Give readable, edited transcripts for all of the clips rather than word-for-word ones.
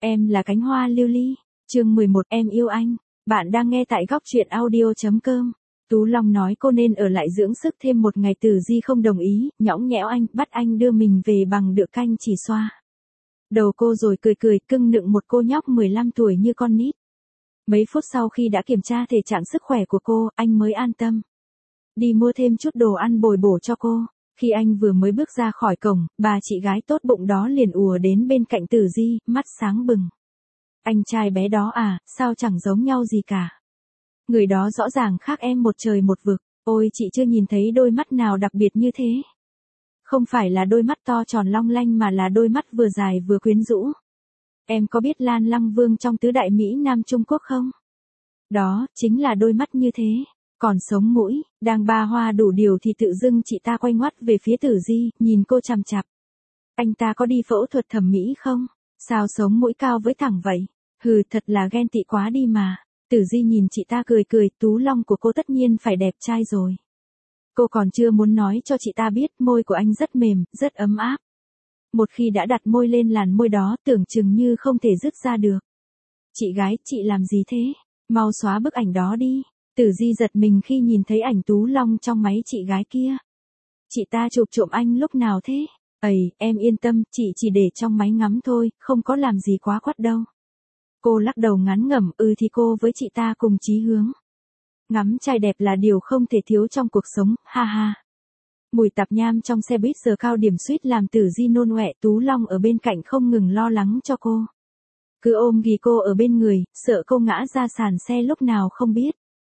Em là cánh hoa lưu ly. Chương 11 em yêu anh. Bạn đang nghe tại góc truyện audio.com. Tú Long nói cô nên ở lại dưỡng sức thêm một ngày. Tử Di không đồng ý, nhõng nhẽo anh, bắt anh đưa mình về bằng đựa canh chỉ xoa đầu cô rồi cười cười cưng nựng một cô nhóc 15 tuổi như con nít. Mấy phút sau khi đã kiểm tra thể trạng sức khỏe của cô, anh mới an tâm. Đi mua thêm chút đồ ăn bồi bổ cho cô. Khi anh vừa mới bước ra khỏi cổng, bà chị gái tốt bụng đó liền ùa đến bên cạnh Tử Di, mắt sáng bừng. Anh trai bé đó à, sao chẳng giống nhau gì cả. Người đó rõ ràng khác em một trời một vực, ôi chị chưa nhìn thấy đôi mắt nào đặc biệt như thế. Không phải là đôi mắt to tròn long lanh mà là đôi mắt vừa dài vừa quyến rũ. Em có biết Lan Lăng Vương trong tứ đại Mỹ Nam Trung Quốc không? Đó, chính là đôi mắt như thế. Còn sống mũi, đang ba hoa đủ điều thì tự dưng chị ta quay ngoắt về phía Tử Di, nhìn cô chằm chằm. Anh ta có đi phẫu thuật thẩm mỹ không? Sao sống mũi cao với thẳng vậy? Hừ, thật là ghen tị quá đi mà. Tử Di nhìn chị ta cười cười, Tú Long của cô tất nhiên phải đẹp trai rồi. Cô còn chưa muốn nói cho chị ta biết môi của anh rất mềm, rất ấm áp. Một khi đã đặt môi lên làn môi đó tưởng chừng như không thể dứt ra được. Chị gái, chị làm gì thế? Mau xóa bức ảnh đó đi. Tử Di giật mình khi nhìn thấy ảnh Tú Long trong máy chị gái kia. Chị ta chụp trộm anh lúc nào thế? Ầy, em yên tâm, chị chỉ để trong máy ngắm thôi, không có làm gì quá quắt đâu. Cô lắc đầu ngán ngẩm, thì cô với chị ta cùng chí hướng. Ngắm trai đẹp là điều không thể thiếu trong cuộc sống, ha ha. Mùi tạp nham trong xe buýt giờ cao điểm suýt làm Tử Di nôn ọe. Tú Long ở bên cạnh không ngừng lo lắng cho cô. Cứ ôm ghì cô ở bên người, sợ cô ngã ra sàn xe lúc nào không biết.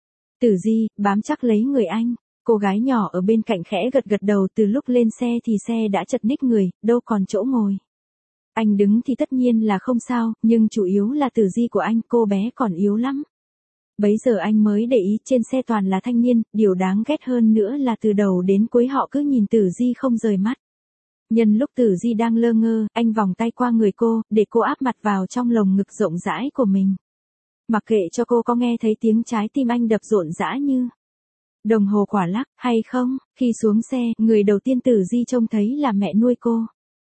Tử Di, bám chắc lấy người anh. Cô gái nhỏ ở bên cạnh khẽ gật gật đầu. Từ lúc lên xe thì xe đã chật ních người, đâu còn chỗ ngồi. Anh đứng thì tất nhiên là không sao, nhưng chủ yếu là Tử Di của anh, cô bé còn yếu lắm. Bấy giờ anh mới để ý trên xe toàn là thanh niên, điều đáng ghét hơn nữa là từ đầu đến cuối họ cứ nhìn Tử Di không rời mắt. Nhân lúc Tử Di đang lơ ngơ, anh vòng tay qua người cô, để cô áp mặt vào trong lồng ngực rộng rãi của mình. Mặc kệ cho cô có nghe thấy tiếng trái tim anh đập rộn rã như đồng hồ quả lắc, hay không. Khi xuống xe, người đầu tiên Tử Di trông thấy là mẹ nuôi cô.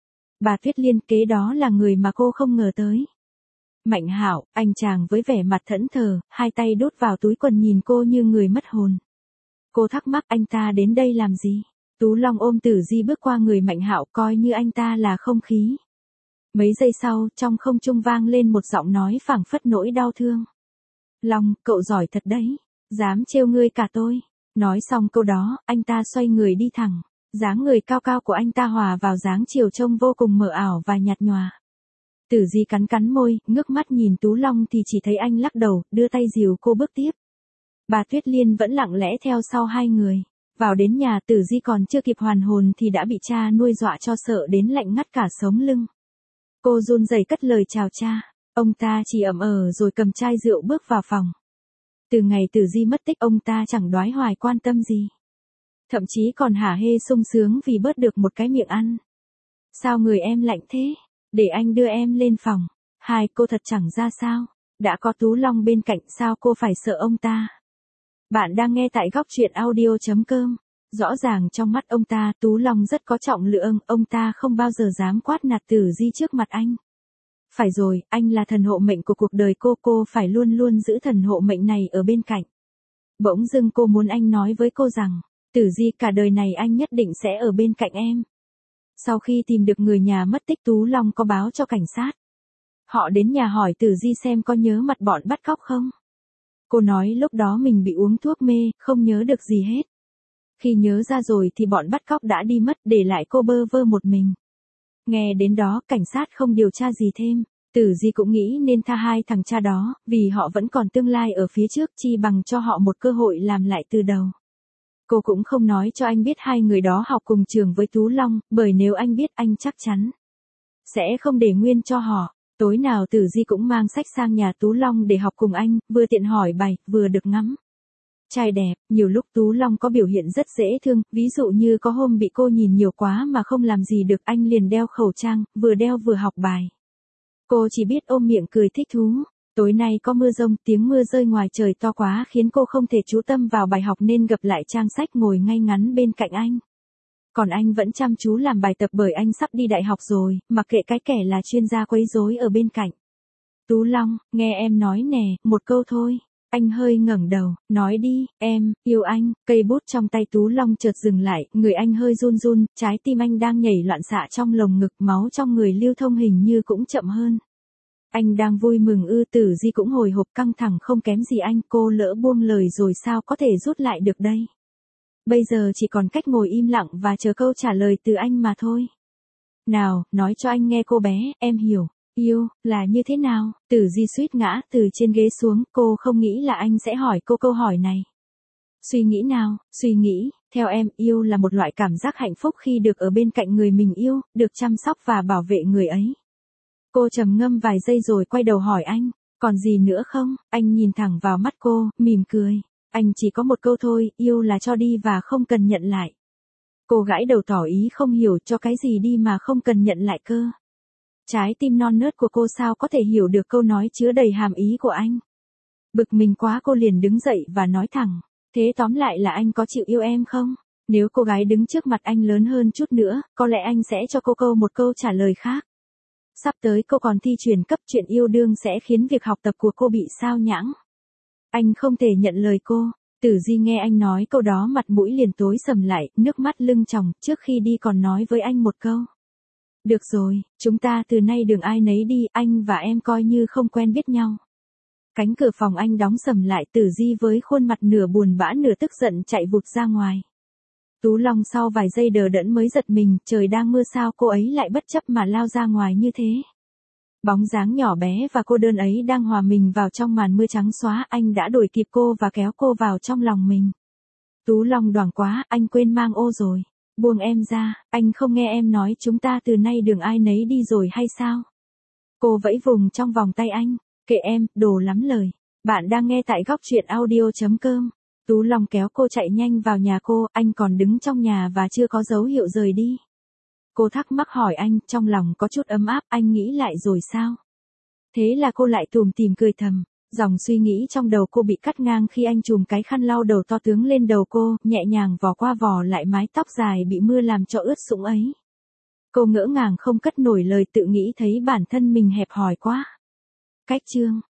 Bà Tuyết Liên, kế đó là người mà cô không ngờ tới. Mạnh Hạo, anh chàng với vẻ mặt thẫn thờ, hai tay đút vào túi quần nhìn cô như người mất hồn. Cô thắc mắc anh ta đến đây làm gì? Tú Long ôm Tử Di bước qua người Mạnh Hạo coi như anh ta là không khí. Mấy giây sau, trong không trung vang lên một giọng nói phảng phất nỗi đau thương. Long, cậu giỏi thật đấy. Dám trêu ngươi cả tôi. Nói xong câu đó, anh ta xoay người đi thẳng. Dáng người cao cao của anh ta hòa vào dáng chiều trông vô cùng mờ ảo và nhạt nhòa. Tử Di cắn cắn môi, ngước mắt nhìn Tú Long thì chỉ thấy anh lắc đầu, đưa tay dìu cô bước tiếp. Bà Tuyết Liên vẫn lặng lẽ theo sau hai người. Vào đến nhà, Tử Di còn chưa kịp hoàn hồn thì đã bị cha nuôi dọa cho sợ đến lạnh ngắt cả sống lưng. Cô run rẩy cất lời chào cha. Ông ta chỉ ậm rồi cầm chai rượu bước vào phòng. Từ ngày Tử Di mất tích ông ta chẳng đoái hoài quan tâm gì. Thậm chí còn hả hê sung sướng vì bớt được một cái miệng ăn. Sao người em lạnh thế? Để anh đưa em lên phòng. Hai, cô thật chẳng ra sao. Đã có Tú Long bên cạnh sao cô phải sợ ông ta. Bạn đang nghe tại góc truyện audio.com. Rõ ràng trong mắt ông ta Tú Long rất có trọng lượng, ông ta không bao giờ dám quát nạt Tử Di trước mặt anh. Phải rồi, anh là thần hộ mệnh của cuộc đời cô phải luôn luôn giữ thần hộ mệnh này ở bên cạnh. Bỗng dưng cô muốn anh nói với cô rằng, Tử Di cả đời này anh nhất định sẽ ở bên cạnh em. Sau khi tìm được người nhà mất tích Tú Long có báo cho cảnh sát. Họ đến nhà hỏi Tử Di xem có nhớ mặt bọn bắt cóc không. Cô nói lúc đó mình bị uống thuốc mê, không nhớ được gì hết. Khi nhớ ra rồi thì bọn bắt cóc đã đi mất để lại cô bơ vơ một mình. Nghe đến đó cảnh sát không điều tra gì thêm. Tử Di cũng nghĩ nên tha hai thằng cha đó, vì họ vẫn còn tương lai ở phía trước chi bằng cho họ một cơ hội làm lại từ đầu. Cô cũng không nói cho anh biết hai người đó học cùng trường với Tú Long, bởi nếu anh biết anh chắc chắn sẽ không để nguyên cho họ. Tối nào Tử Di cũng mang sách sang nhà Tú Long để học cùng anh, vừa tiện hỏi bài, vừa được ngắm. Trai đẹp, nhiều lúc Tú Long có biểu hiện rất dễ thương, ví dụ như có hôm bị cô nhìn nhiều quá mà không làm gì được anh liền đeo khẩu trang, vừa đeo vừa học bài. Cô chỉ biết ôm miệng cười thích thú. Tối nay có mưa rông, tiếng mưa rơi ngoài trời to quá khiến cô không thể chú tâm vào bài học nên gập lại trang sách ngồi ngay ngắn bên cạnh anh. Còn anh vẫn chăm chú làm bài tập bởi anh sắp đi đại học rồi, mặc kệ cái kẻ là chuyên gia quấy rối ở bên cạnh. Tú Long, nghe em nói nè, một câu thôi. Anh hơi ngẩng đầu, nói đi, em, yêu anh, cây bút trong tay Tú Long chợt dừng lại, người anh hơi run run, trái tim anh đang nhảy loạn xạ trong lồng ngực, máu trong người lưu thông hình như cũng chậm hơn. Anh đang vui mừng ư? Tử Di cũng hồi hộp căng thẳng không kém gì anh, cô lỡ buông lời rồi sao có thể rút lại được đây. Bây giờ chỉ còn cách ngồi im lặng và chờ câu trả lời từ anh mà thôi. Nào, nói cho anh nghe cô bé, em hiểu. Yêu, là như thế nào? Tử Di suýt ngã từ trên ghế xuống, cô không nghĩ là anh sẽ hỏi cô câu hỏi này. Suy nghĩ nào, suy nghĩ, theo em, yêu là một loại cảm giác hạnh phúc khi được ở bên cạnh người mình yêu, được chăm sóc và bảo vệ người ấy. Cô trầm ngâm vài giây rồi quay đầu hỏi anh, còn gì nữa không? Anh nhìn thẳng vào mắt cô, mỉm cười. Anh chỉ có một câu thôi, yêu là cho đi và không cần nhận lại. Cô gãi đầu tỏ ý không hiểu, cho cái gì đi mà không cần nhận lại cơ. Trái tim non nớt của cô sao có thể hiểu được câu nói chứa đầy hàm ý của anh. Bực mình quá cô liền đứng dậy và nói thẳng, thế tóm lại là anh có chịu yêu em không? Nếu cô gái đứng trước mặt anh lớn hơn chút nữa, có lẽ anh sẽ cho cô một câu trả lời khác. Sắp tới cô còn thi chuyển cấp, chuyện yêu đương sẽ khiến việc học tập của cô bị sao nhãng. Anh không thể nhận lời cô. Tử Di nghe anh nói câu đó mặt mũi liền tối sầm lại, nước mắt lưng tròng, trước khi đi còn nói với anh một câu. Được rồi, chúng ta từ nay đường ai nấy đi, anh và em coi như không quen biết nhau. Cánh cửa phòng anh đóng sầm lại, Tử Di với khuôn mặt nửa buồn bã nửa tức giận chạy vụt ra ngoài. Tú Long sau vài giây đờ đẫn mới giật mình, trời đang mưa sao cô ấy lại bất chấp mà lao ra ngoài như thế. Bóng dáng nhỏ bé và cô đơn ấy đang hòa mình vào trong màn mưa trắng xóa, anh đã đuổi kịp cô và kéo cô vào trong lòng mình. Tú Long đoảng quá, anh quên mang ô rồi. Buông em ra, anh không nghe em nói chúng ta từ nay đường ai nấy đi rồi hay sao? Cô vẫy vùng trong vòng tay anh, kệ em, đồ lắm lời. Bạn đang nghe tại góc truyện audio.com. Tú Long kéo cô chạy nhanh vào nhà cô, anh còn đứng trong nhà và chưa có dấu hiệu rời đi. Cô thắc mắc hỏi anh, trong lòng có chút ấm áp, anh nghĩ lại rồi sao? Thế là cô lại tủm tỉm cười thầm, dòng suy nghĩ trong đầu cô bị cắt ngang khi anh chùm cái khăn lau đầu to tướng lên đầu cô, nhẹ nhàng vò qua vò lại mái tóc dài bị mưa làm cho ướt sũng ấy. Cô ngỡ ngàng không cất nổi lời, tự nghĩ thấy bản thân mình hẹp hòi quá. Cách chương